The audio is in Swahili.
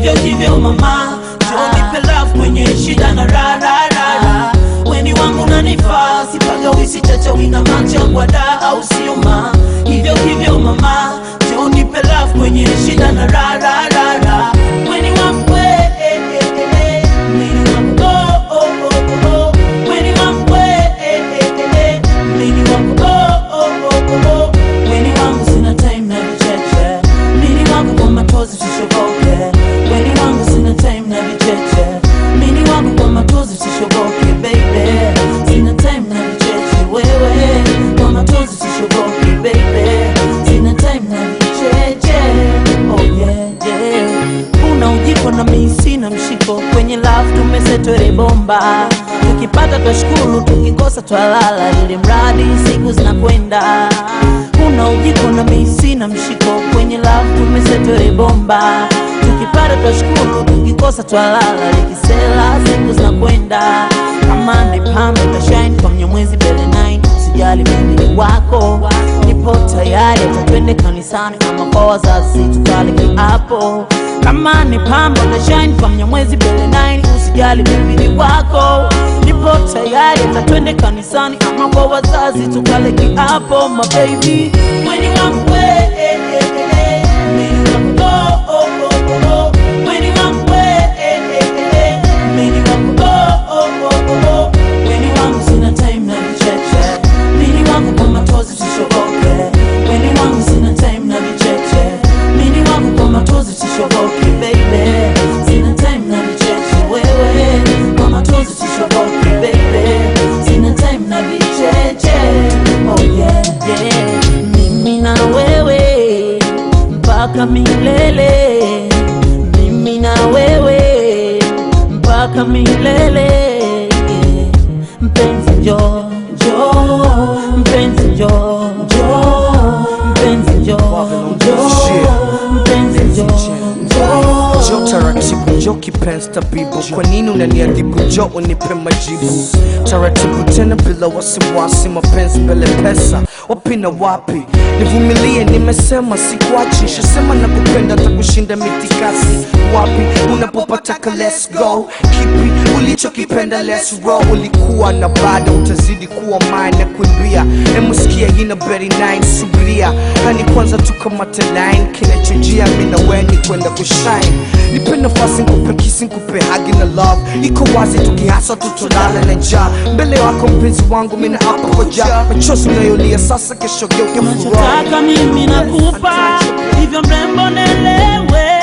hivyo mama, nipe love kwenye shida na rara. Weni wangu nanifaa, sipagawi chachawi na machangwa da au sio ma. Hivyo mama, nipe love kwenye shida na rara. Weni wangu na mimi sina mshiko kwenye love tumesetwele bomba. Tukipata twashukuru, tukikosa twalala, ili mradi siku zinakwenda. Kuna ujiko na mimi sina mshiko kwenye love tumesetwele bomba. Tukipata twashukuru, tukikosa twalala, likisela siku zinakwenda. Kama ni pambe tashine kwa Mnyamwezi Bele 9, usijali mimi wako. Nipo tayari twende kanisani ama kwa wazazi tukale kiapo. Kama ni pamba na shine kwa Mnyamwezi Bele 9, usijali mimi wako. Nipo tayari twende kanisani ama kwa wazazi tukale kiapo my baby. Weni wangu sina time na vicheche. Mini wangu kwa matozi tishoboke. Weni wangu sina time na vicheche. Mini wangu kwa matozi tishoboke baby. Sina time na vicheche wewe. Kwa matozi tishoboke baby. Sina time na vicheche. Oh yeah yeah. Mimi na wewe mpaka milele. Mimi na wewe mpaka milele. Mpenzi njoo, njoo, mpenzi njoo, njoo, mpenzi njoo, njoo, mpenzi njoo, njoo. Njoo taratibu, njoo kipenzi tabibu. Kwa nini unaniadhibu? Njoo unipe majibu taratibu tena bila wasiwasi. Mapenzi mbele pesa, wapi na wapi? Nivumilie, nimesema sikuachi. Shasema nakupenda takushinda mitikasi. Wapi unapopataka let's go. Kipi ulichokipenda let's roll. Ulikuwa na bado utazidi kuwa mine na kuimbia. Emuskia ina Bele 9 subiria. Hani kwanza tukamate line. Kinachojia mina weni kwenda kushine. Nipe nafasi nikupe kisi nikupe hagi na love. Iko wazi tukihasa tutolala na njaa. Mbele wako mpenzi wangu mina hapa koja. Machozi unayolia sasa kesho geuke furaha. Unachotaka mimi nakupa, hivyo mrembo nelewe.